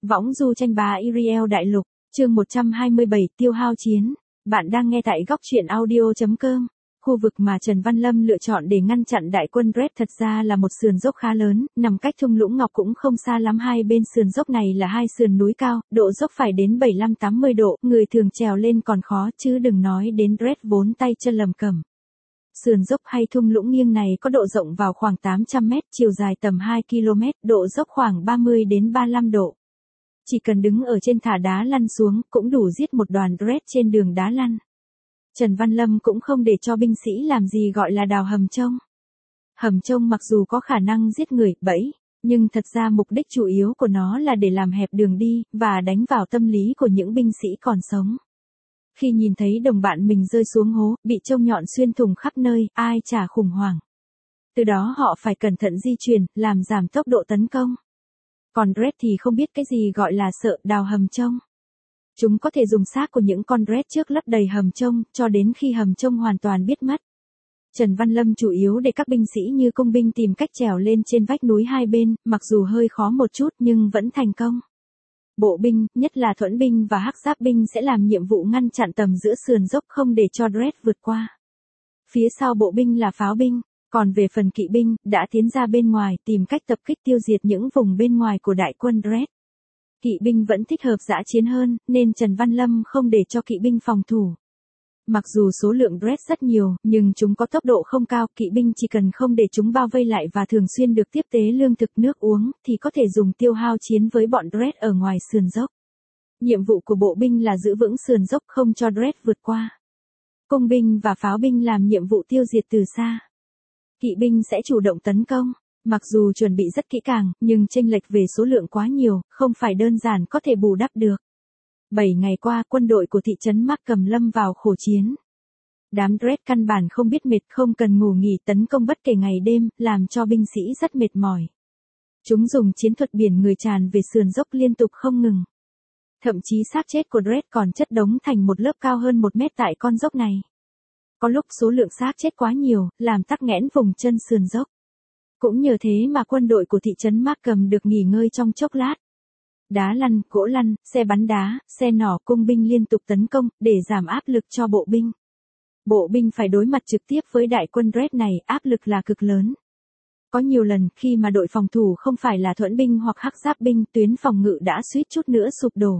Võng du tranh bá Ariel Đại Lục, chương 127 tiêu hao chiến. Bạn đang nghe tại góc truyện audio.com. Khu vực mà Trần Văn Lâm lựa chọn để ngăn chặn đại quân Red thật ra là một sườn dốc khá lớn, nằm cách thung lũng Ngọc cũng không xa lắm. Hai bên sườn dốc này là hai sườn núi cao, độ dốc phải đến 75-80 độ, người thường trèo lên còn khó chứ đừng nói đến Red vốn tay chân lầm cẩm. Sườn dốc hay thung lũng nghiêng này có độ rộng vào khoảng 800 mét, chiều dài tầm 2 km, độ dốc khoảng 30 đến 35 độ. Chỉ cần đứng ở trên thả đá lăn xuống cũng đủ giết một đoàn Red trên đường đá lăn. Trần Văn Lâm cũng không để cho binh sĩ làm gì gọi là đào hầm trông. Hầm trông mặc dù có khả năng giết người, bẫy, nhưng thật ra mục đích chủ yếu của nó là để làm hẹp đường đi, và đánh vào tâm lý của những binh sĩ còn sống. Khi nhìn thấy đồng bạn mình rơi xuống hố, bị trông nhọn xuyên thủng khắp nơi, ai chả khủng hoảng. Từ đó họ phải cẩn thận di chuyển, làm giảm tốc độ tấn công. Còn Red thì không biết cái gì gọi là sợ đào hầm trông. Chúng có thể dùng xác của những con Red trước lấp đầy hầm trông, cho đến khi hầm trông hoàn toàn biết mất. Trần Văn Lâm chủ yếu để các binh sĩ như công binh tìm cách trèo lên trên vách núi hai bên, mặc dù hơi khó một chút nhưng vẫn thành công. Bộ binh, nhất là thuẫn binh và hắc giáp binh sẽ làm nhiệm vụ ngăn chặn tầm giữa sườn dốc không để cho Red vượt qua. Phía sau bộ binh là pháo binh, còn về phần kỵ binh, đã tiến ra bên ngoài tìm cách tập kích tiêu diệt những vùng bên ngoài của đại quân Red. Kỵ binh vẫn thích hợp dã chiến hơn, nên Trần Văn Lâm không để cho kỵ binh phòng thủ. Mặc dù số lượng Red rất nhiều, nhưng chúng có tốc độ không cao, kỵ binh chỉ cần không để chúng bao vây lại và thường xuyên được tiếp tế lương thực nước uống, thì có thể dùng tiêu hao chiến với bọn Red ở ngoài sườn dốc. Nhiệm vụ của bộ binh là giữ vững sườn dốc không cho Red vượt qua. Công binh và pháo binh làm nhiệm vụ tiêu diệt từ xa. Kỵ binh sẽ chủ động tấn công. Mặc dù chuẩn bị rất kỹ càng, nhưng chênh lệch về số lượng quá nhiều, không phải đơn giản có thể bù đắp được. 7 ngày qua, quân đội của thị trấn Markham lâm vào khổ chiến. Đám Red căn bản không biết mệt, không cần ngủ nghỉ, tấn công bất kể ngày đêm, làm cho binh sĩ rất mệt mỏi. Chúng dùng chiến thuật biển người tràn về sườn dốc liên tục không ngừng. Thậm chí xác chết của Red còn chất đống thành một lớp cao hơn 1 mét tại con dốc này. Có lúc số lượng xác chết quá nhiều, làm tắc nghẽn vùng chân sườn dốc. Cũng nhờ thế mà quân đội của thị trấn Markham được nghỉ ngơi trong chốc lát. Đá lăn, gỗ lăn, xe bắn đá, xe nỏ, cung binh liên tục tấn công, để giảm áp lực cho bộ binh. Bộ binh phải đối mặt trực tiếp với đại quân Red này, áp lực là cực lớn. Có nhiều lần, khi mà đội phòng thủ không phải là thuẫn binh hoặc hắc giáp binh, tuyến phòng ngự đã suýt chút nữa sụp đổ.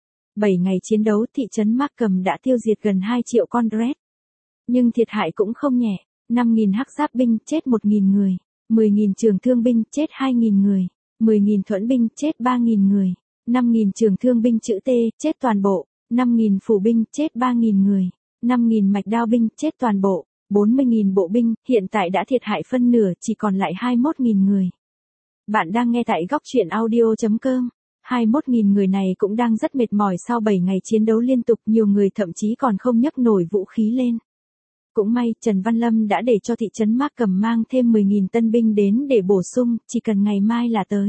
7 ngày chiến đấu, thị trấn Markham đã tiêu diệt gần 2 triệu con Red. Nhưng thiệt hại cũng không nhẹ, 5.000 hắc giáp binh, chết 1.000 người. 10.000 trường thương binh, chết 2.000 người, 10.000 thuẫn binh, chết 3.000 người, 5.000 trường thương binh chữ T, chết toàn bộ, 5.000 phủ binh, chết 3.000 người, 5.000 mạch đao binh, chết toàn bộ, 40.000 bộ binh, hiện tại đã thiệt hại phân nửa, chỉ còn lại 21.000 người. Bạn đang nghe tại góc truyện audio.com. 21.000 người này cũng đang rất mệt mỏi sau 7 ngày chiến đấu liên tục, nhiều người thậm chí còn không nhấc nổi vũ khí lên. Cũng may, Trần Văn Lâm đã để cho thị trấn Markham mang thêm 10.000 tân binh đến để bổ sung, chỉ cần ngày mai là tới.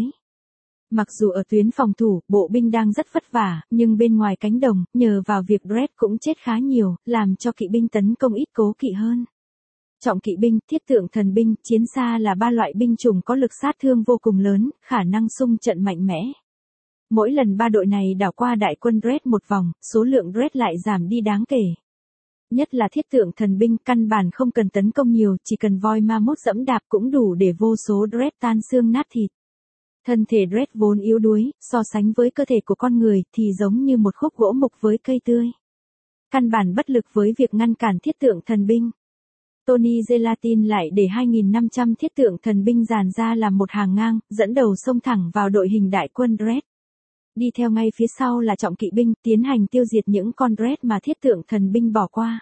Mặc dù ở tuyến phòng thủ, bộ binh đang rất vất vả, nhưng bên ngoài cánh đồng, nhờ vào việc Red cũng chết khá nhiều, làm cho kỵ binh tấn công ít cố kỵ hơn. Trọng kỵ binh, thiết tượng thần binh, chiến xa là 3 loại binh chủng có lực sát thương vô cùng lớn, khả năng xung trận mạnh mẽ. Mỗi lần 3 đội này đảo qua đại quân Red một vòng, số lượng Red lại giảm đi đáng kể. Nhất là thiết tượng thần binh, căn bản không cần tấn công nhiều, chỉ cần voi ma mốt dẫm đạp cũng đủ để vô số Red tan xương nát thịt. Thân thể Red vốn yếu đuối, so sánh với cơ thể của con người thì giống như một khúc gỗ mục với cây tươi. Căn bản bất lực với việc ngăn cản thiết tượng thần binh. Tony Gelatin lại để 2.500 thiết tượng thần binh dàn ra làm một hàng ngang, dẫn đầu xông thẳng vào đội hình đại quân Red. Đi theo ngay phía sau là trọng kỵ binh, tiến hành tiêu diệt những con Red mà thiết tượng thần binh bỏ qua.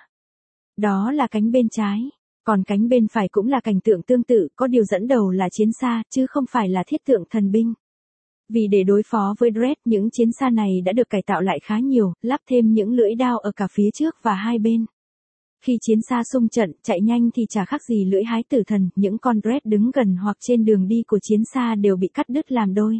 Đó là cánh bên trái, còn cánh bên phải cũng là cảnh tượng tương tự, có điều dẫn đầu là chiến xa, chứ không phải là thiết tượng thần binh. Vì để đối phó với Red, những chiến xa này đã được cải tạo lại khá nhiều, lắp thêm những lưỡi đao ở cả phía trước và hai bên. Khi chiến xa xung trận, chạy nhanh thì chả khác gì lưỡi hái tử thần, những con Red đứng gần hoặc trên đường đi của chiến xa đều bị cắt đứt làm đôi.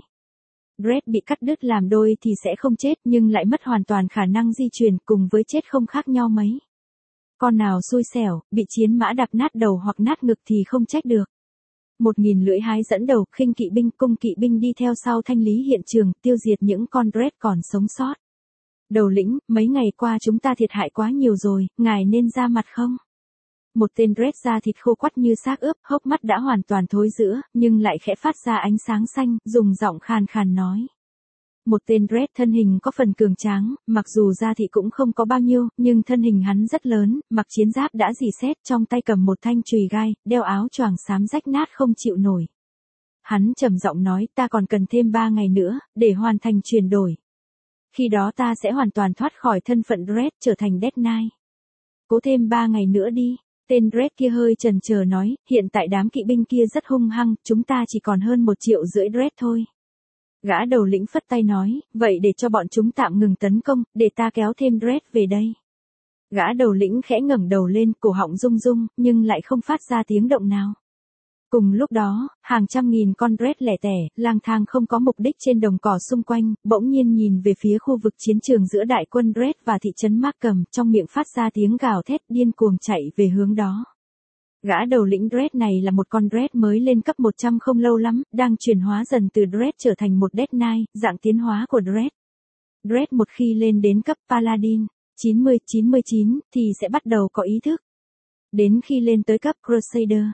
Red bị cắt đứt làm đôi thì sẽ không chết nhưng lại mất hoàn toàn khả năng di chuyển, cùng với chết không khác nhau mấy. Con nào xui xẻo, bị chiến mã đập nát đầu hoặc nát ngực thì không trách được. 1.000 lưỡi hái dẫn đầu, khinh kỵ binh, cung kỵ binh đi theo sau thanh lý hiện trường, tiêu diệt những con Dread còn sống sót. Đầu lĩnh, mấy ngày qua chúng ta thiệt hại quá nhiều rồi, ngài nên ra mặt không? Một tên Dread da thịt khô quắt như xác ướp, hốc mắt đã hoàn toàn thối rữa, nhưng lại khẽ phát ra ánh sáng xanh, dùng giọng khàn khàn nói. Một tên Dread thân hình có phần cường tráng, mặc dù da thịt cũng không có bao nhiêu, nhưng thân hình hắn rất lớn, mặc chiến giáp đã rỉ sét, trong tay cầm một thanh chùy gai, đeo áo choàng xám rách nát không chịu nổi. Hắn trầm giọng nói, ta còn cần thêm 3 ngày nữa, để hoàn thành chuyển đổi. Khi đó ta sẽ hoàn toàn thoát khỏi thân phận Dread, trở thành Death Knight. Cố thêm 3 ngày nữa đi. Tên Dread kia hơi chần chờ nói, hiện tại đám kỵ binh kia rất hung hăng, chúng ta chỉ còn hơn 1,5 triệu Dread thôi. Gã đầu lĩnh phất tay nói, vậy để cho bọn chúng tạm ngừng tấn công, để ta kéo thêm Dread về đây. Gã đầu lĩnh khẽ ngẩng đầu lên, cổ họng rung rung, nhưng lại không phát ra tiếng động nào. Cùng lúc đó, hàng trăm nghìn con Dread lẻ tẻ, lang thang không có mục đích trên đồng cỏ xung quanh, bỗng nhiên nhìn về phía khu vực chiến trường giữa đại quân Dread và thị trấn Markham, trong miệng phát ra tiếng gào thét điên cuồng chạy về hướng đó. Gã đầu lĩnh Dread này là một con Dread mới lên cấp 100 không lâu lắm, đang chuyển hóa dần từ Dread trở thành một Death Knight, dạng tiến hóa của Dread. Dread một khi lên đến cấp Paladin, 90-99, thì sẽ bắt đầu có ý thức. Đến khi lên tới cấp Crusader,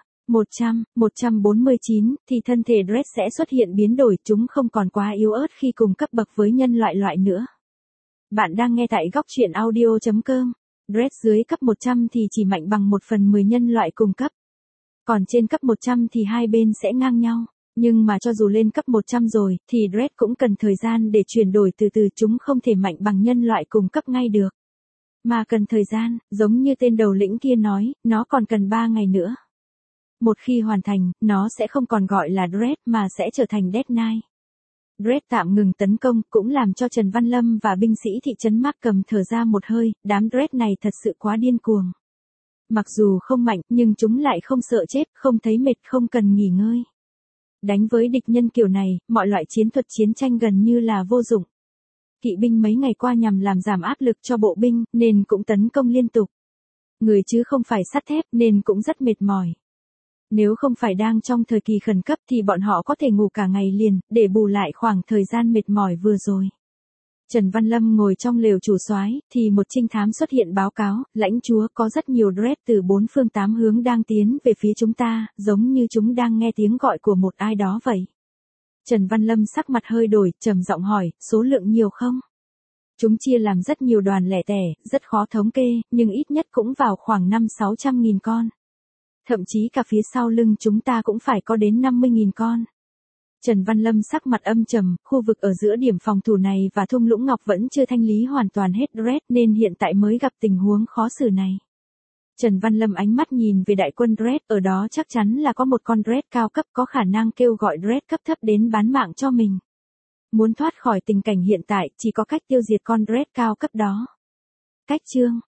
100-149, thì thân thể Dread sẽ xuất hiện biến đổi, chúng không còn quá yếu ớt khi cùng cấp bậc với nhân loại nữa. Bạn đang nghe tại góc truyện audio.com. Dread dưới cấp 100 thì chỉ mạnh bằng 1/10 nhân loại cùng cấp. Còn trên cấp 100 thì hai bên sẽ ngang nhau. Nhưng mà cho dù lên cấp 100 rồi, thì Dread cũng cần thời gian để chuyển đổi từ từ, chúng không thể mạnh bằng nhân loại cùng cấp ngay được. Mà cần thời gian, giống như tên đầu lĩnh kia nói, nó còn cần 3 ngày nữa. Một khi hoàn thành, nó sẽ không còn gọi là Dread mà sẽ trở thành Death Knight. Dread tạm ngừng tấn công cũng làm cho Trần Văn Lâm và binh sĩ thị trấn Markham thở ra một hơi, đám Dread này thật sự quá điên cuồng. Mặc dù không mạnh nhưng chúng lại không sợ chết, không thấy mệt, không cần nghỉ ngơi. Đánh với địch nhân kiểu này, mọi loại chiến thuật chiến tranh gần như là vô dụng. Kỵ binh mấy ngày qua nhằm làm giảm áp lực cho bộ binh, nên cũng tấn công liên tục. Người chứ không phải sắt thép nên cũng rất mệt mỏi. Nếu không phải đang trong thời kỳ khẩn cấp thì bọn họ có thể ngủ cả ngày liền, để bù lại khoảng thời gian mệt mỏi vừa rồi. Trần Văn Lâm ngồi trong lều chủ soái, thì một trinh thám xuất hiện báo cáo, lãnh chúa có rất nhiều Dread từ 4 phương 8 hướng đang tiến về phía chúng ta, giống như chúng đang nghe tiếng gọi của một ai đó vậy. Trần Văn Lâm sắc mặt hơi đổi, trầm giọng hỏi, số lượng nhiều không? Chúng chia làm rất nhiều đoàn lẻ tẻ, rất khó thống kê, nhưng ít nhất cũng vào khoảng 500-600 nghìn con. Thậm chí cả phía sau lưng chúng ta cũng phải có đến 50.000 con. Trần Văn Lâm sắc mặt âm trầm, khu vực ở giữa điểm phòng thủ này và thung lũng ngọc vẫn chưa thanh lý hoàn toàn hết Dread nên hiện tại mới gặp tình huống khó xử này. Trần Văn Lâm ánh mắt nhìn về đại quân Dread, ở đó chắc chắn là có một con Dread cao cấp có khả năng kêu gọi Dread cấp thấp đến bán mạng cho mình. Muốn thoát khỏi tình cảnh hiện tại, chỉ có cách tiêu diệt con Dread cao cấp đó. Cách chương